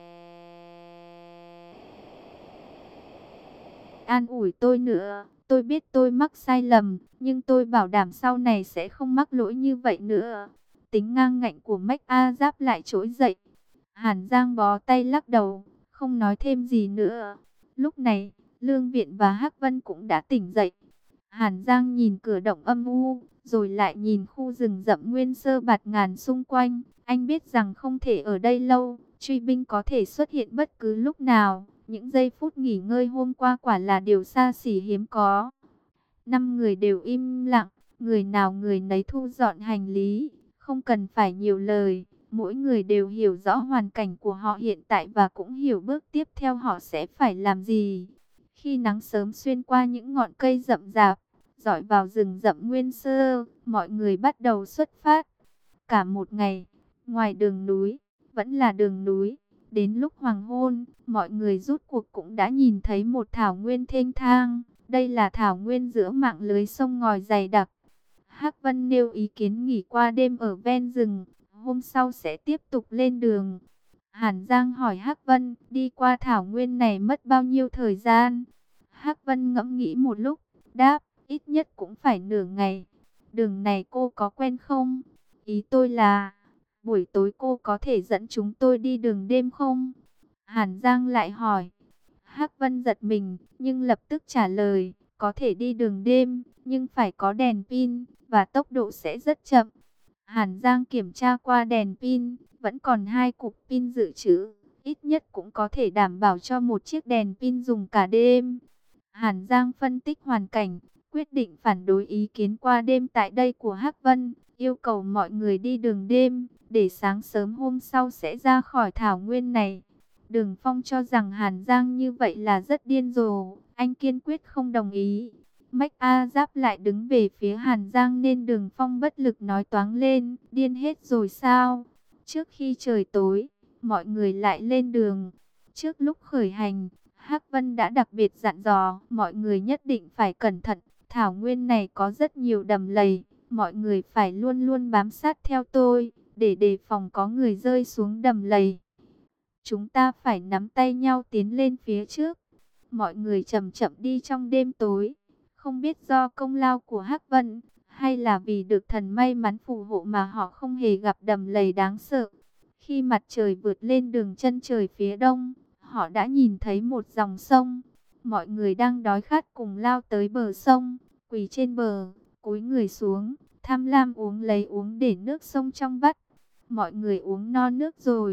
an ủi tôi nữa, tôi biết tôi mắc sai lầm, nhưng tôi bảo đảm sau này sẽ không mắc lỗi như vậy nữa. Tính ngang ngạnh của MacArthur lại trỗi dậy. Hàn Giang bó tay lắc đầu, không nói thêm gì nữa. Lúc này, Lương Viện và Hắc Vân cũng đã tỉnh dậy. Hàn Giang nhìn cửa động âm u, rồi lại nhìn khu rừng rậm nguyên sơ bạt ngàn xung quanh. Anh biết rằng không thể ở đây lâu, truy binh có thể xuất hiện bất cứ lúc nào. Những giây phút nghỉ ngơi hôm qua quả là điều xa xỉ hiếm có. Năm người đều im lặng, người nào người nấy thu dọn hành lý, không cần phải nhiều lời. Mỗi người đều hiểu rõ hoàn cảnh của họ hiện tại và cũng hiểu bước tiếp theo họ sẽ phải làm gì. Khi nắng sớm xuyên qua những ngọn cây rậm rạp, dọi vào rừng rậm nguyên sơ, mọi người bắt đầu xuất phát. Cả một ngày, ngoài đường núi, vẫn là đường núi. Đến lúc hoàng hôn, mọi người rút cuộc cũng đã nhìn thấy một thảo nguyên thênh thang. Đây là thảo nguyên giữa mạng lưới sông ngòi dày đặc. Hắc Vân nêu ý kiến nghỉ qua đêm ở ven rừng, hôm sau sẽ tiếp tục lên đường. Hàn Giang hỏi Hắc Vân, đi qua thảo nguyên này mất bao nhiêu thời gian? Hắc Vân ngẫm nghĩ một lúc, đáp, ít nhất cũng phải nửa ngày. Đường này cô có quen không? Ý tôi là, buổi tối cô có thể dẫn chúng tôi đi đường đêm không? Hàn Giang lại hỏi. Hắc Vân giật mình, nhưng lập tức trả lời, có thể đi đường đêm, nhưng phải có đèn pin, và tốc độ sẽ rất chậm. Hàn Giang kiểm tra qua đèn pin, vẫn còn hai cục pin dự trữ, ít nhất cũng có thể đảm bảo cho một chiếc đèn pin dùng cả đêm. Hàn Giang phân tích hoàn cảnh, quyết định phản đối ý kiến qua đêm tại đây của Hắc Vân, yêu cầu mọi người đi đường đêm, để sáng sớm hôm sau sẽ ra khỏi thảo nguyên này. Đường Phong cho rằng Hàn Giang như vậy là rất điên rồ, anh kiên quyết không đồng ý. MacArthur lại đứng về phía Hàn Giang nên Đường Phong bất lực nói toáng lên, điên hết rồi sao? Trước khi trời tối, mọi người lại lên đường. Trước lúc khởi hành, Hắc Vân đã đặc biệt dặn dò mọi người nhất định phải cẩn thận. Thảo nguyên này có rất nhiều đầm lầy, mọi người phải luôn luôn bám sát theo tôi, để đề phòng có người rơi xuống đầm lầy. Chúng ta phải nắm tay nhau tiến lên phía trước. Mọi người chậm chậm đi trong đêm tối. Không biết do công lao của Hắc Vân, hay là vì được thần may mắn phù hộ mà họ không hề gặp đầm lầy đáng sợ. Khi mặt trời vượt lên đường chân trời phía đông, họ đã nhìn thấy một dòng sông. Mọi người đang đói khát cùng lao tới bờ sông, quỳ trên bờ, cúi người xuống, tham lam uống lấy uống để nước sông trong vắt. Mọi người uống no nước rồi,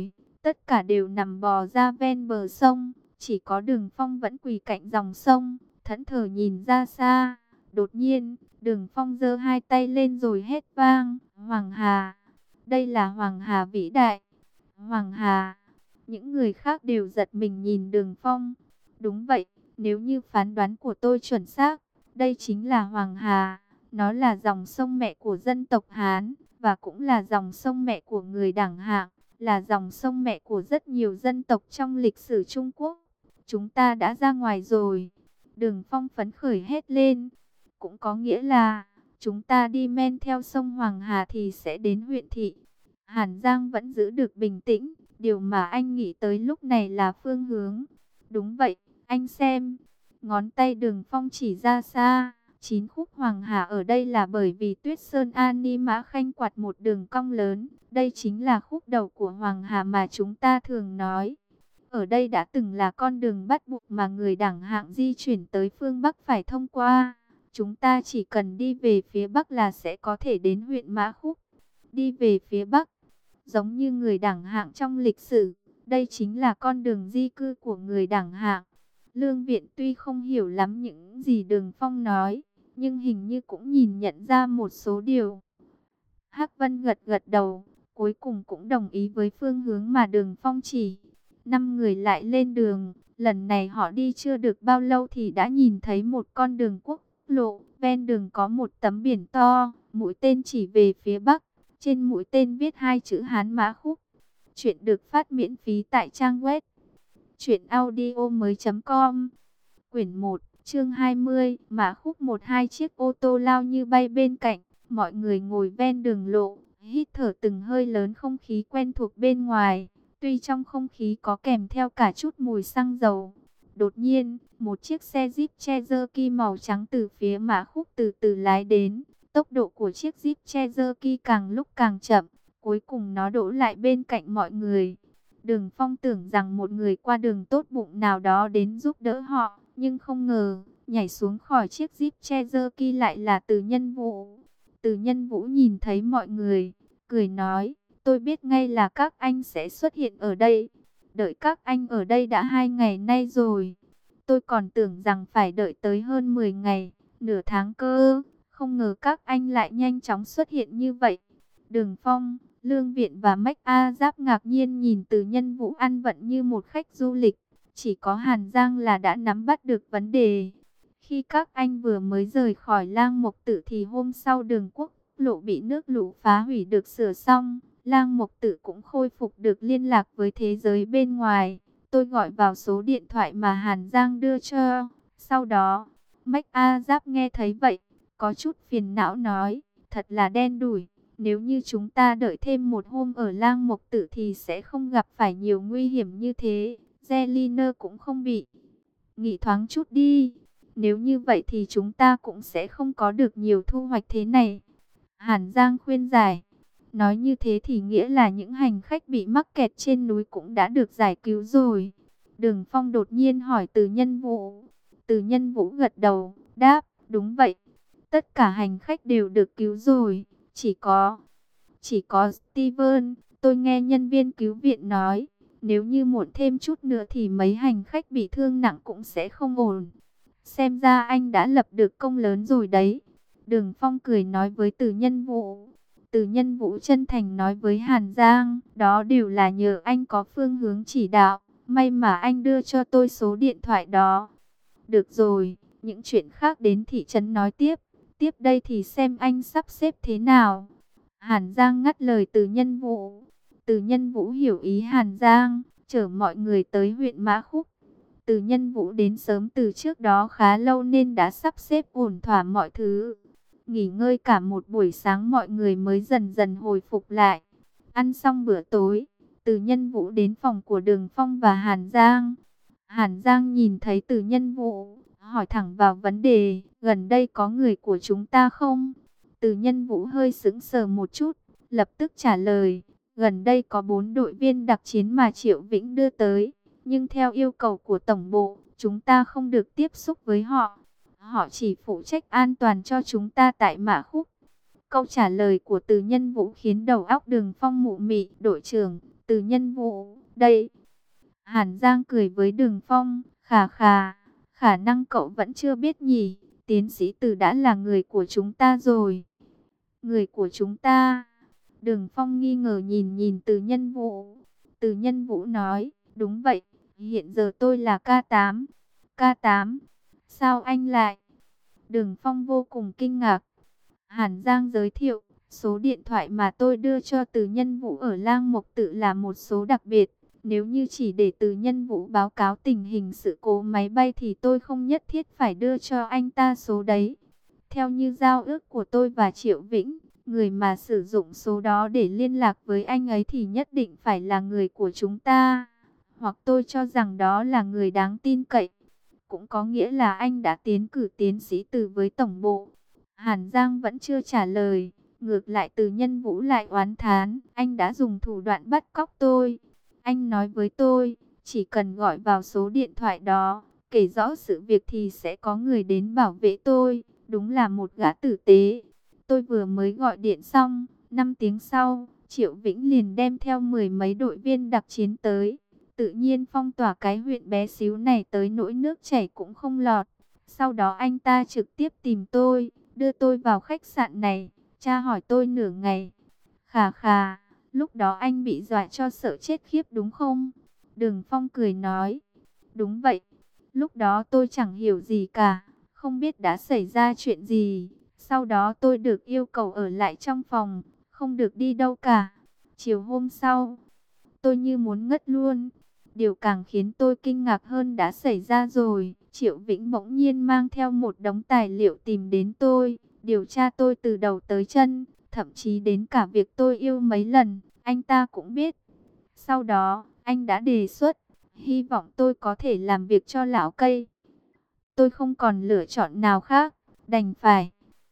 tất cả đều nằm bò ra ven bờ sông. Chỉ có Đường Phong vẫn quỳ cạnh dòng sông, thẫn thờ nhìn ra xa. Đột nhiên, Đường Phong giơ hai tay lên rồi hét vang, Hoàng Hà, đây là Hoàng Hà vĩ đại. Hoàng Hà, những người khác đều giật mình nhìn Đường Phong. Đúng vậy, nếu như phán đoán của tôi chuẩn xác, đây chính là Hoàng Hà. Nó là dòng sông mẹ của dân tộc Hán, và cũng là dòng sông mẹ của người Đảng Hạng, là dòng sông mẹ của rất nhiều dân tộc trong lịch sử Trung Quốc. Chúng ta đã ra ngoài rồi. Đường Phong phấn khởi hét lên. Cũng có nghĩa là, chúng ta đi men theo sông Hoàng Hà thì sẽ đến huyện thị. Hàn Giang vẫn giữ được bình tĩnh. Điều mà anh nghĩ tới lúc này là phương hướng. Đúng vậy, anh xem. Ngón tay Đường Phong chỉ ra xa. Chín khúc Hoàng Hà ở đây là bởi vì Tuyết Sơn An Ni Mã Khanh quạt một đường cong lớn. Đây chính là khúc đầu của Hoàng Hà mà chúng ta thường nói. Ở đây đã từng là con đường bắt buộc mà người Đảng Hạng di chuyển tới phương Bắc phải thông qua. Chúng ta chỉ cần đi về phía Bắc là sẽ có thể đến huyện Mã Khúc. Đi về phía Bắc, giống như người Đảng Hạng trong lịch sử, đây chính là con đường di cư của người Đảng Hạng. Lương Viện tuy không hiểu lắm những gì Đường Phong nói, nhưng hình như cũng nhìn nhận ra một số điều. Hắc Vân gật gật đầu, cuối cùng cũng đồng ý với phương hướng mà Đường Phong chỉ. Năm người lại lên đường, lần này họ đi chưa được bao lâu thì đã nhìn thấy một con đường quốc lộ. Ven đường có một tấm biển to, mũi tên chỉ về phía Bắc. Trên mũi tên viết hai chữ Hán Mã Khúc. Chuyện được phát miễn phí tại trang web truyệnaudiomoi chấm com. Quyển một, chương hai mươi, Mã Khúc. Một hai chiếc ô tô lao như bay bên cạnh. Mọi người ngồi ven đường lộ, hít thở từng hơi lớn không khí quen thuộc bên ngoài. Tuy trong không khí có kèm theo cả chút mùi xăng dầu. Đột nhiên, một chiếc xe Jeep Cherokee màu trắng từ phía Mã Khúc từ từ lái đến. Tốc độ của chiếc Jeep Cherokee càng lúc càng chậm. Cuối cùng nó đỗ lại bên cạnh mọi người. Đường Phong tưởng rằng một người qua đường tốt bụng nào đó đến giúp đỡ họ. Nhưng không ngờ, nhảy xuống khỏi chiếc Jeep Cherokee lại là Từ Nhân Vũ. Từ Nhân Vũ nhìn thấy mọi người, cười nói, tôi biết ngay là các anh sẽ xuất hiện ở đây. Đợi các anh ở đây đã hai ngày nay rồi. Tôi còn tưởng rằng phải đợi tới hơn mười ngày, nửa tháng cơ. Không ngờ các anh lại nhanh chóng xuất hiện như vậy. Đường Phong, Lương Viện và Mách A Giáp ngạc nhiên nhìn Từ Nhân Vũ ăn vận như một khách du lịch. Chỉ có Hàn Giang là đã nắm bắt được vấn đề. Khi các anh vừa mới rời khỏi Lang Mộc Tự thì hôm sau đường quốc lộ bị nước lũ phá hủy được sửa xong. Lang Mộc Tự cũng khôi phục được liên lạc với thế giới bên ngoài. Tôi gọi vào số điện thoại mà Hàn Giang đưa cho. Sau đó, Mách A Giáp nghe thấy vậy, có chút phiền não nói, thật là đen đủi. Nếu như chúng ta đợi thêm một hôm ở Lang Mộc Tự thì sẽ không gặp phải nhiều nguy hiểm như thế. Zeliner cũng không bị. Nghỉ thoáng chút đi. Nếu như vậy thì chúng ta cũng sẽ không có được nhiều thu hoạch thế này. Hàn Giang khuyên giải. Nói như thế thì nghĩa là những hành khách bị mắc kẹt trên núi cũng đã được giải cứu rồi. Đường Phong đột nhiên hỏi Từ Nhân Vũ. Từ Nhân Vũ gật đầu, đáp, đúng vậy. Tất cả hành khách đều được cứu rồi. Chỉ có, chỉ có Steven, tôi nghe nhân viên cứu viện nói. Nếu như muộn thêm chút nữa thì mấy hành khách bị thương nặng cũng sẽ không ổn. Xem ra anh đã lập được công lớn rồi đấy. Đường Phong cười nói với Từ Nhân Vũ. Từ Nhân Vũ chân thành nói với Hàn Giang, đó đều là nhờ anh có phương hướng chỉ đạo. May mà anh đưa cho tôi số điện thoại đó. Được rồi, những chuyện khác đến thị trấn nói tiếp. Tiếp đây thì xem anh sắp xếp thế nào. Hàn Giang ngắt lời Từ Nhân Vũ. Từ Nhân Vũ hiểu ý Hàn Giang, chở mọi người tới huyện Mã Khúc. Từ Nhân Vũ đến sớm từ trước đó khá lâu nên đã sắp xếp ổn thỏa mọi thứ. Nghỉ ngơi cả một buổi sáng mọi người mới dần dần hồi phục lại. Ăn xong bữa tối, Từ Nhân Vũ đến phòng của Đường Phong và Hàn Giang. Hàn Giang nhìn thấy Từ Nhân Vũ, hỏi thẳng vào vấn đề, gần đây có người của chúng ta không? Từ Nhân Vũ hơi sững sờ một chút, lập tức trả lời, gần đây có bốn đội viên đặc chiến mà Triệu Vĩnh đưa tới, nhưng theo yêu cầu của Tổng bộ, chúng ta không được tiếp xúc với họ. Họ chỉ phụ trách an toàn cho chúng ta tại Mã Khúc. Câu trả lời của Từ Nhân Vũ khiến đầu óc Đường Phong mụ mị. Đội trưởng, Từ Nhân Vũ, đây. Hàn Giang cười với Đường Phong, khà khà, khả năng cậu vẫn chưa biết nhỉ, tiến sĩ Từ đã là người của chúng ta rồi. Người của chúng ta? Đường Phong nghi ngờ nhìn nhìn Từ Nhân Vũ. Từ Nhân Vũ nói, đúng vậy, hiện giờ tôi là ca tám. ca tám? Sao anh lại? Đường Phong vô cùng kinh ngạc. Hàn Giang giới thiệu, số điện thoại mà tôi đưa cho Từ Nhân Vũ ở Lang Mộc Tự là một số đặc biệt. Nếu như chỉ để Từ Nhân Vũ báo cáo tình hình sự cố máy bay thì tôi không nhất thiết phải đưa cho anh ta số đấy. Theo như giao ước của tôi và Triệu Vĩnh, người mà sử dụng số đó để liên lạc với anh ấy thì nhất định phải là người của chúng ta. Hoặc tôi cho rằng đó là người đáng tin cậy. Cũng có nghĩa là anh đã tiến cử tiến sĩ Từ với tổng bộ. Hàn Giang vẫn chưa trả lời. Ngược lại Từ Nhân Vũ lại oán thán, anh đã dùng thủ đoạn bắt cóc tôi. Anh nói với tôi, chỉ cần gọi vào số điện thoại đó, kể rõ sự việc thì sẽ có người đến bảo vệ tôi. Đúng là một gã tử tế. Tôi vừa mới gọi điện xong, năm tiếng sau, Triệu Vĩnh liền đem theo mười mấy đội viên đặc chiến tới. Tự nhiên phong tỏa cái huyện bé xíu này tới nỗi nước chảy cũng không lọt. Sau đó anh ta trực tiếp tìm tôi, đưa tôi vào khách sạn này, tra hỏi tôi nửa ngày. Khà khà, lúc đó anh bị dọa cho sợ chết khiếp đúng không? Đường Phong cười nói, đúng vậy, lúc đó tôi chẳng hiểu gì cả, không biết đã xảy ra chuyện gì. Sau đó tôi được yêu cầu ở lại trong phòng, không được đi đâu cả. Chiều hôm sau, tôi như muốn ngất luôn. Điều càng khiến tôi kinh ngạc hơn đã xảy ra rồi. Triệu Vĩnh bỗng nhiên mang theo một đống tài liệu tìm đến tôi, điều tra tôi từ đầu tới chân, thậm chí đến cả việc tôi yêu mấy lần, anh ta cũng biết. Sau đó, anh đã đề xuất, hy vọng tôi có thể làm việc cho lão cây. Tôi không còn lựa chọn nào khác, đành phải.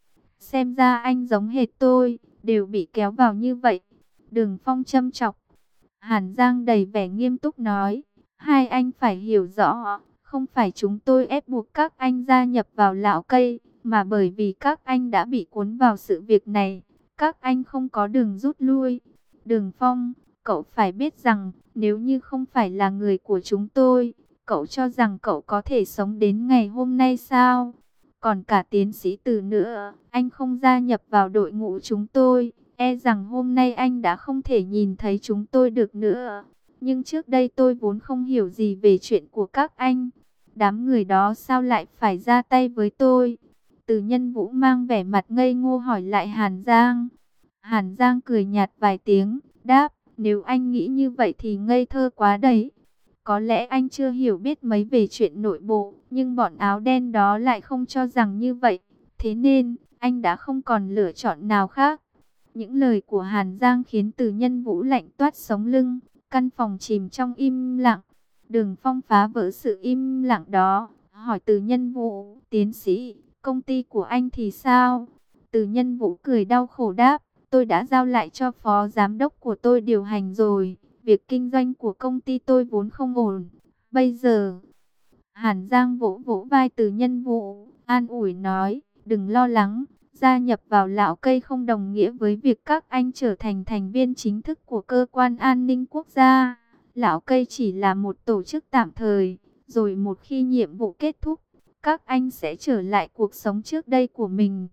Xem ra anh giống hệt tôi, đều bị kéo vào như vậy. Đường Phong châm chọc. Hàn Giang đầy vẻ nghiêm túc nói, hai anh phải hiểu rõ, không phải chúng tôi ép buộc các anh gia nhập vào lão cây, mà bởi vì các anh đã bị cuốn vào sự việc này, các anh không có đường rút lui. Đường Phong, cậu phải biết rằng, nếu như không phải là người của chúng tôi, cậu cho rằng cậu có thể sống đến ngày hôm nay sao? Còn cả tiến sĩ Từ nữa, anh không gia nhập vào đội ngũ chúng tôi, e rằng hôm nay anh đã không thể nhìn thấy chúng tôi được nữa. Nhưng trước đây tôi vốn không hiểu gì về chuyện của các anh. Đám người đó sao lại phải ra tay với tôi? Từ Nhân Vũ mang vẻ mặt ngây ngô hỏi lại Hàn Giang. Hàn Giang cười nhạt vài tiếng, đáp, nếu anh nghĩ như vậy thì ngây thơ quá đấy. Có lẽ anh chưa hiểu biết mấy về chuyện nội bộ, nhưng bọn áo đen đó lại không cho rằng như vậy. Thế nên, anh đã không còn lựa chọn nào khác. Những lời của Hàn Giang khiến Từ Nhân Vũ lạnh toát sống lưng. Căn phòng chìm trong im lặng. Đường Phong phá vỡ sự im lặng đó, hỏi Từ Nhân Vũ, tiến sĩ, công ty của anh thì sao? Từ Nhân Vũ cười đau khổ đáp, tôi đã giao lại cho phó giám đốc của tôi điều hành rồi. Việc kinh doanh của công ty tôi vốn không ổn. Bây giờ, Hàn Giang vỗ vỗ vai Từ Nhân Vũ, an ủi nói, đừng lo lắng, gia nhập vào lão cây không đồng nghĩa với việc các anh trở thành thành viên chính thức của cơ quan an ninh quốc gia. Lão cây chỉ là một tổ chức tạm thời, rồi một khi nhiệm vụ kết thúc, các anh sẽ trở lại cuộc sống trước đây của mình.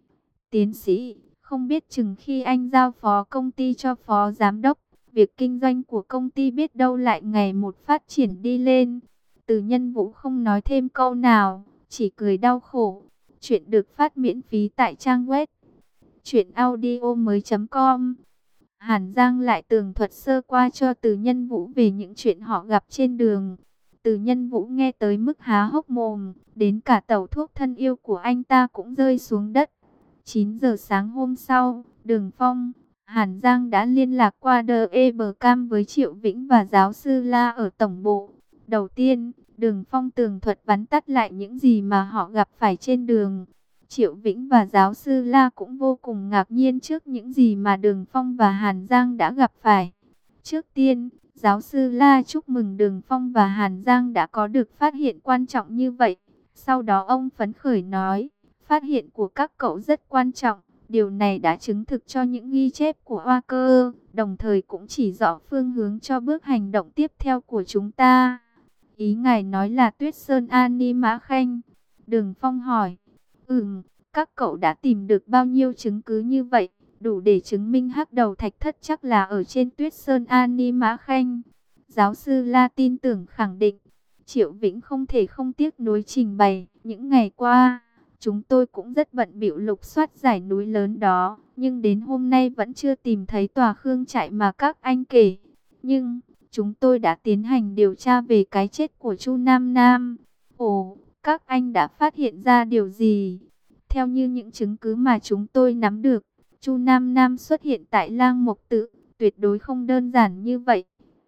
Tiến sĩ, không biết chừng khi anh giao phó công ty cho phó giám đốc, việc kinh doanh của công ty biết đâu lại ngày một phát triển đi lên. Từ Nhân Vũ không nói thêm câu nào, chỉ cười đau khổ. Chuyện được phát miễn phí tại trang web truyện audio mới chấm com. Hàn Giang lại tường thuật sơ qua cho Từ Nhân Vũ về những chuyện họ gặp trên đường. Từ Nhân Vũ nghe tới mức há hốc mồm, đến cả tẩu thuốc thân yêu của anh ta cũng rơi xuống đất. chín giờ sáng hôm sau, Đường Phong, Hàn Giang đã liên lạc qua đê e bê cam với Triệu Vĩnh và giáo sư La ở tổng bộ. Đầu tiên, Đường Phong tường thuật vắn tắt lại những gì mà họ gặp phải trên đường. Triệu Vĩnh và giáo sư La cũng vô cùng ngạc nhiên trước những gì mà Đường Phong và Hàn Giang đã gặp phải. Trước tiên, giáo sư La chúc mừng Đường Phong và Hàn Giang đã có được phát hiện quan trọng như vậy. Sau đó ông phấn khởi nói, phát hiện của các cậu rất quan trọng, Điều này đã chứng thực cho những ghi chép của Hoa Cơ, đồng thời cũng chỉ rõ phương hướng cho bước hành động tiếp theo của chúng ta. Ý ngài nói là Tuyết Sơn An Ni Mã Khanh? Đường Phong hỏi. Ừm, các cậu đã tìm được bao nhiêu chứng cứ như vậy, đủ để chứng minh hắc đầu thạch thất chắc là ở trên Tuyết Sơn An Ni Mã Khanh? Giáo sư La tin tưởng khẳng định. Triệu Vĩnh không thể không tiếc nuối trình bày. Những ngày qua, chúng tôi cũng rất bận bịu lục soát dãy núi lớn đó, nhưng đến hôm nay vẫn chưa tìm thấy tòa Khương trại mà các anh kể. Nhưng chúng tôi đã tiến hành điều tra về cái chết của Chu Nam Nam. Ồ, các anh đã phát hiện ra điều gì? Theo như những chứng cứ mà chúng tôi nắm được, Chu Nam Nam xuất hiện tại Lang Mộc Tự, tuyệt đối không đơn giản như vậy.